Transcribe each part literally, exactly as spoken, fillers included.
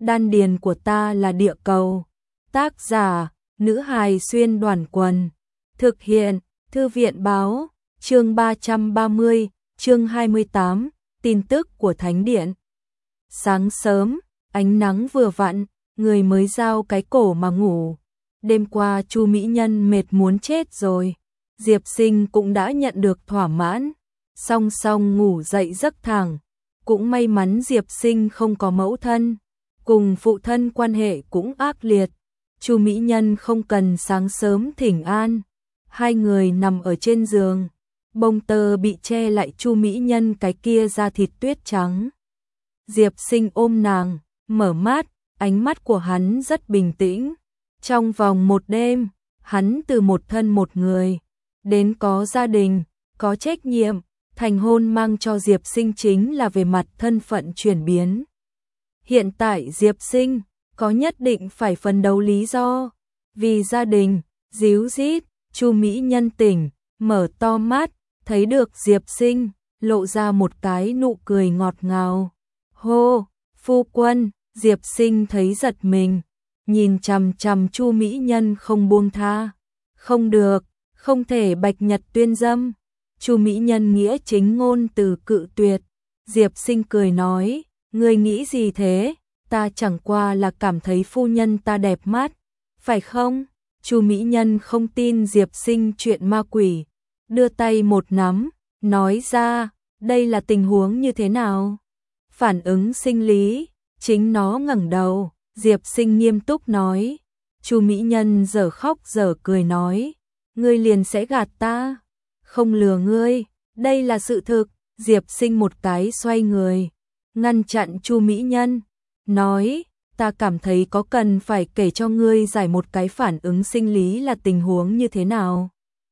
đan điền của ta là địa cầu. Tác giả, nữ hài xuyên đoàn quần. Thực hiện, thư viện báo, chương ba trăm ba mươi, chương hai mươi tám, tin tức của Thánh Điện. Sáng sớm, ánh nắng vừa vặn, người mới giao cái cổ mà ngủ. Đêm qua Chu Mỹ Nhân mệt muốn chết rồi. Diệp Sinh cũng đã nhận được thỏa mãn. Song song ngủ dậy giấc thẳng. Cũng may mắn Diệp Sinh không có mẫu thân. Cùng phụ thân quan hệ cũng ác liệt. Chu Mỹ Nhân không cần sáng sớm thỉnh an. Hai người nằm ở trên giường. Bông tơ bị che lại Chu Mỹ Nhân cái kia da thịt tuyết trắng. Diệp Sinh ôm nàng, mở mắt, ánh mắt của hắn rất bình tĩnh. Trong vòng một đêm, hắn từ một thân một người, đến có gia đình, có trách nhiệm, thành hôn mang cho Diệp Sinh chính là về mặt thân phận chuyển biến. Hiện tại Diệp Sinh có nhất định phải phấn đấu lý do, vì gia đình, díu dít. Chu Mỹ Nhân tỉnh, mở to mắt, thấy được Diệp Sinh, lộ ra một cái nụ cười ngọt ngào. Hô, phu quân, Diệp Sinh thấy giật mình, nhìn chằm chằm Chu Mỹ Nhân không buông tha. Không được, không thể bạch nhật tuyên dâm. Chu Mỹ Nhân nghĩa chính ngôn từ cự tuyệt. Diệp Sinh cười nói, ngươi nghĩ gì thế? Ta chẳng qua là cảm thấy phu nhân ta đẹp mắt, phải không? Chu Mỹ Nhân không tin Diệp Sinh chuyện ma quỷ, đưa tay một nắm, nói ra, đây là tình huống như thế nào? Phản ứng sinh lý, chính nó ngẩng đầu, Diệp Sinh nghiêm túc nói. Chu Mỹ Nhân dở khóc dở cười nói, ngươi liền sẽ gạt ta, không lừa ngươi, đây là sự thực. Diệp Sinh một cái xoay người, ngăn chặn Chu Mỹ Nhân, nói, ta cảm thấy có cần phải kể cho ngươi giải một cái phản ứng sinh lý là tình huống như thế nào.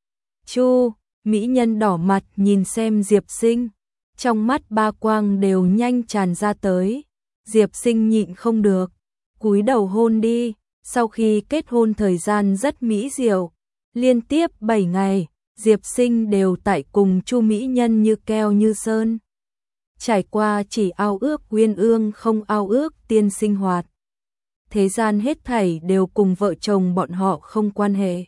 Chu Mỹ Nhân đỏ mặt nhìn xem Diệp Sinh, trong mắt ba quang đều nhanh tràn ra tới. Diệp Sinh nhịn không được, cúi đầu hôn đi. Sau khi kết hôn thời gian rất mỹ diệu, liên tiếp bảy ngày, Diệp Sinh đều tại cùng Chu Mỹ Nhân như keo như sơn. Trải qua chỉ ao ước uyên ương không ao ước tiên sinh hoạt. Thế gian hết thảy đều cùng vợ chồng bọn họ không quan hệ.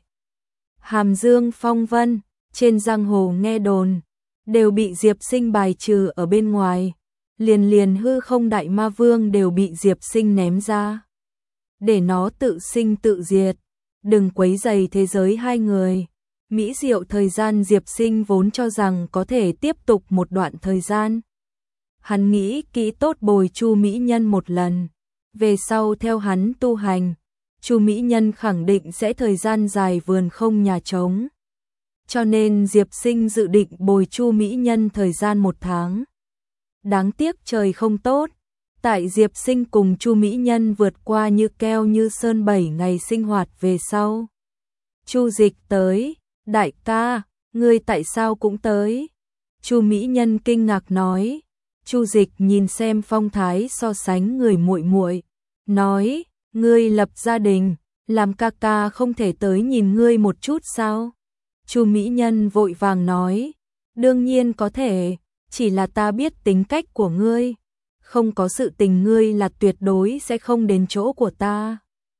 Hàm Dương phong vân, trên giang hồ nghe đồn, đều bị Diệp Sinh bài trừ ở bên ngoài. Liền liền hư không đại ma vương đều bị Diệp Sinh ném ra. Để nó tự sinh tự diệt, đừng quấy rầy thế giới hai người. Mỹ diệu thời gian Diệp Sinh vốn cho rằng có thể tiếp tục một đoạn thời gian. Hắn nghĩ kỹ tốt bồi Chu Mỹ Nhân một lần, về sau theo hắn tu hành, Chu Mỹ Nhân khẳng định sẽ thời gian dài vườn không nhà trống. Cho nên Diệp Sinh dự định bồi Chu Mỹ Nhân thời gian một tháng. Đáng tiếc trời không tốt, tại Diệp Sinh cùng Chu Mỹ Nhân vượt qua như keo như sơn bảy ngày sinh hoạt về sau. Chu Dịch tới, đại ca, ngươi tại sao cũng tới? Chu Mỹ Nhân kinh ngạc nói. Chu Dịch nhìn xem phong thái so sánh người muội muội, nói, ngươi lập gia đình, làm ca ca không thể tới nhìn ngươi một chút sao? Chu Mỹ Nhân vội vàng nói, đương nhiên có thể, chỉ là ta biết tính cách của ngươi, không có sự tình ngươi là tuyệt đối sẽ không đến chỗ của ta.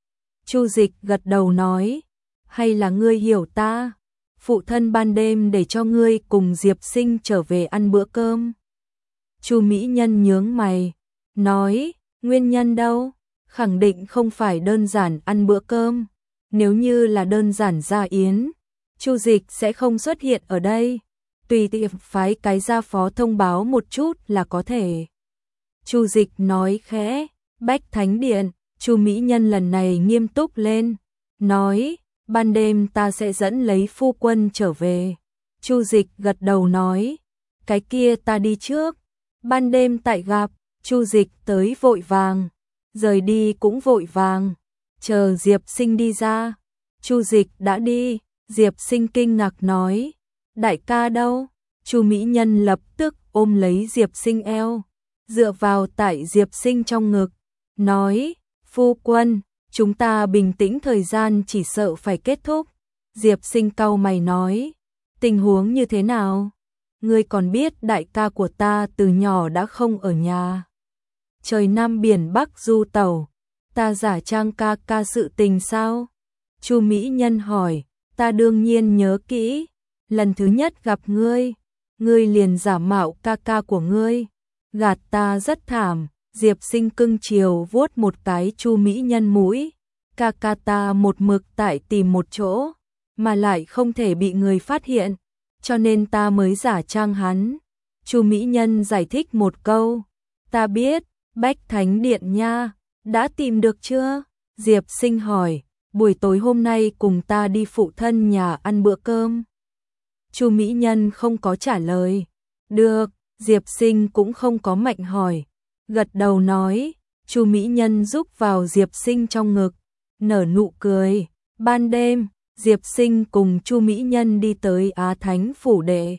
Chu Dịch gật đầu nói, hay là ngươi hiểu ta? Phụ thân ban đêm để cho ngươi cùng Diệp Sinh trở về ăn bữa cơm. Chu Mỹ Nhân nhướng mày, nói, nguyên nhân đâu? Khẳng định không phải đơn giản ăn bữa cơm. Nếu như là đơn giản gia yến, Chu Dịch sẽ không xuất hiện ở đây. Tùy tiện phái cái gia phó thông báo một chút là có thể. Chu Dịch nói khẽ, Bách Thánh Điện. Chu Mỹ Nhân lần này nghiêm túc lên, nói, ban đêm ta sẽ dẫn lấy phu quân trở về. Chu Dịch gật đầu nói, cái kia ta đi trước. Ban đêm tại gặp. Chu Dịch tới vội vàng, rời đi cũng vội vàng. Chờ Diệp Sinh đi ra, Chu Dịch đã đi. Diệp Sinh kinh ngạc nói, đại ca đâu? Chu Mỹ Nhân lập tức ôm lấy Diệp Sinh eo, dựa vào tại Diệp Sinh trong ngực, nói, phu quân, chúng ta bình tĩnh thời gian chỉ sợ phải kết thúc. Diệp Sinh cau mày nói, tình huống như thế nào? Ngươi còn biết đại ca của ta từ nhỏ đã không ở nhà. Trời Nam biển Bắc du tẩu, Ta giả trang ca ca sự tình sao? Chu Mỹ Nhân hỏi, ta đương nhiên nhớ kỹ, lần thứ nhất gặp ngươi, ngươi liền giả mạo ca ca của ngươi, gạt ta rất thảm. Diệp Sinh cưng chiều vuốt một cái Chu Mỹ Nhân mũi, ca ca ta một mực tại tìm một chỗ, mà lại không thể bị người phát hiện, cho nên ta mới giả trang hắn. Chu Mỹ Nhân giải thích một câu, ta biết, Bách Thánh Điện nha, đã tìm được chưa? Diệp Sinh hỏi, buổi tối hôm nay cùng ta đi phụ thân nhà ăn bữa cơm. Chu Mỹ Nhân không có trả lời. Được, Diệp Sinh cũng không có mạnh hỏi, gật đầu nói. Chu Mỹ Nhân rúc vào Diệp Sinh trong ngực, nở nụ cười. Ban đêm, Diệp Sinh cùng Chu Mỹ Nhân đi tới Á Thánh phủ đệ.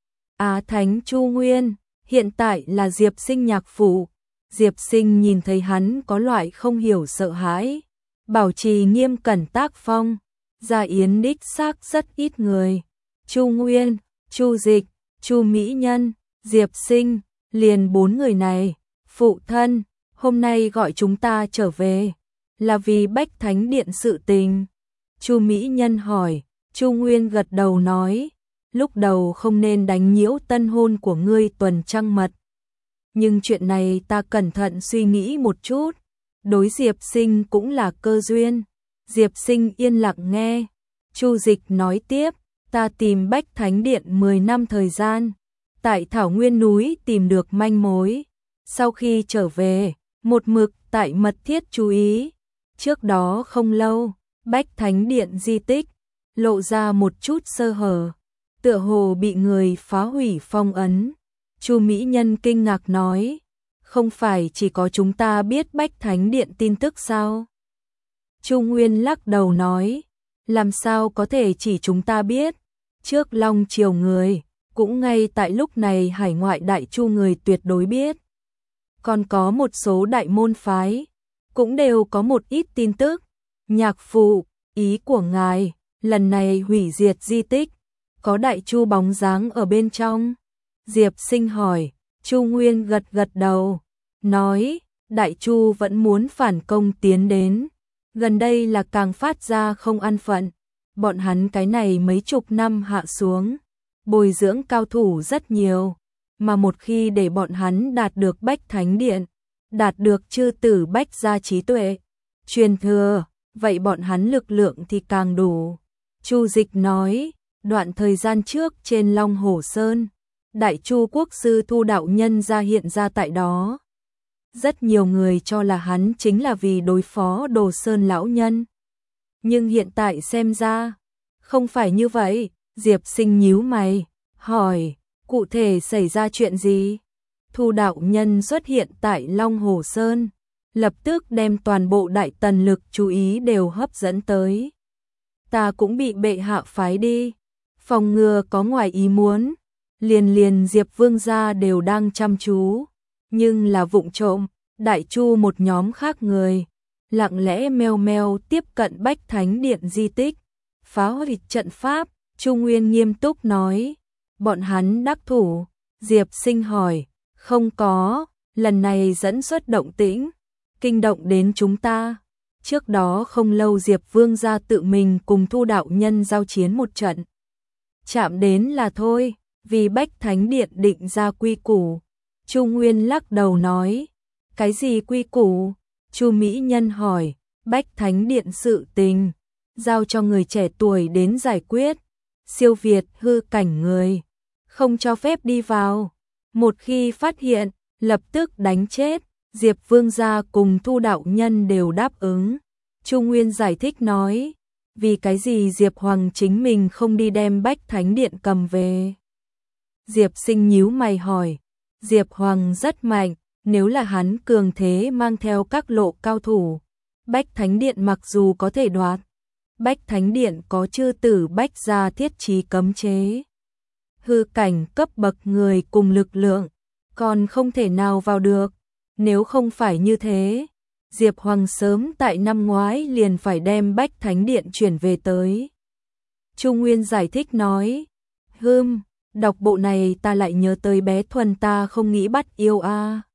Á Thánh Chu Nguyên, hiện tại là Diệp Sinh nhạc phủ. Diệp Sinh nhìn thấy hắn có loại không hiểu sợ hãi, bảo trì nghiêm cẩn tác phong, gia yến đích xác rất ít người. Chu Nguyên, Chu Dịch, Chu Mỹ Nhân, Diệp Sinh, liền bốn người này. Phụ thân, hôm nay gọi chúng ta trở về, là vì Bách Thánh Điện sự tình. Chu Mỹ Nhân hỏi. Chu Nguyên gật đầu nói, lúc đầu không nên đánh nhiễu tân hôn của ngươi tuần trăng mật, nhưng chuyện này ta cẩn thận suy nghĩ một chút, đối Diệp Sinh cũng là cơ duyên. Diệp Sinh yên lặng nghe. Chu Dịch nói tiếp, ta tìm Bách Thánh Điện mười năm thời gian, tại Thảo Nguyên núi tìm được manh mối, sau khi trở về, một mực tại mật thiết chú ý. Trước đó không lâu, Bách Thánh Điện di tích lộ ra một chút sơ hở, tựa hồ bị người phá hủy phong ấn. Chu Mỹ Nhân kinh ngạc nói, không phải chỉ có chúng ta biết Bách Thánh Điện tin tức sao? Chu Nguyên lắc đầu nói, làm sao có thể chỉ chúng ta biết, trước Long Triều người, cũng ngay tại lúc này hải ngoại đại chu người tuyệt đối biết. Còn có một số đại môn phái, cũng đều có một ít tin tức. Nhạc phụ, ý của ngài, lần này hủy diệt di tích, có đại chu bóng dáng ở bên trong? Diệp Sinh hỏi. Chu Nguyên gật gật đầu, nói, đại chu vẫn muốn phản công tiến đến, gần đây là càng phát ra không an phận, bọn hắn cái này mấy chục năm hạ xuống, bồi dưỡng cao thủ rất nhiều, mà một khi để bọn hắn đạt được Bách Thánh Điện, đạt được chư tử Bách gia trí tuệ, truyền thừa, vậy bọn hắn lực lượng thì càng đủ. Chu Dịch nói, đoạn thời gian trước trên Long Hổ Sơn, Đại Chu Quốc sư Thu đạo nhân ra hiện ra tại đó. Rất nhiều người cho là hắn chính là vì đối phó Đồ Sơn lão nhân. Nhưng hiện tại xem ra, không phải như vậy. Diệp Sinh nhíu mày, hỏi, cụ thể xảy ra chuyện gì? Thu đạo nhân xuất hiện tại Long Hồ Sơn, lập tức đem toàn bộ đại tần lực chú ý đều hấp dẫn tới. Ta cũng bị bệ hạ phái đi, phòng ngừa có ngoài ý muốn, liền liền Diệp Vương gia đều đang chăm chú, nhưng là vụng trộm, đại chu một nhóm khác người, lặng lẽ meo meo tiếp cận Bách Thánh Điện di tích, phá hủy trận pháp. Chu Nguyên nghiêm túc nói, bọn hắn đắc thủ. Diệp Sinh hỏi, không có, lần này dẫn xuất động tĩnh, kinh động đến chúng ta. Trước đó không lâu Diệp Vương gia tự mình cùng Thu đạo nhân giao chiến một trận, chạm đến là thôi, vì Bách Thánh Điện định ra quy củ. Chu Nguyên lắc đầu nói, cái gì quy củ? Chu Mỹ Nhân hỏi, Bách Thánh Điện sự tình, giao cho người trẻ tuổi đến giải quyết, siêu việt hư cảnh người, không cho phép đi vào, một khi phát hiện, lập tức đánh chết. Diệp Vương gia cùng Thu đạo nhân đều đáp ứng. Chu Nguyên giải thích nói, vì cái gì Diệp Hoàng chính mình không đi đem Bách Thánh Điện cầm về? Diệp Sinh nhíu mày hỏi, Diệp Hoàng rất mạnh, nếu là hắn cường thế mang theo các lộ cao thủ, Bách Thánh Điện mặc dù có thể đoạt, Bách Thánh Điện có chư tử Bách gia thiết trí cấm chế, hư cảnh cấp bậc người cùng lực lượng, còn không thể nào vào được. Nếu không phải như thế, Diệp Hoàng sớm tại năm ngoái liền phải đem Bách Thánh Điện chuyển về tới. Chu Nguyên giải thích nói, hừm, đọc bộ này ta lại nhớ tới bé Thuần ta không nghĩ bắt yêu a.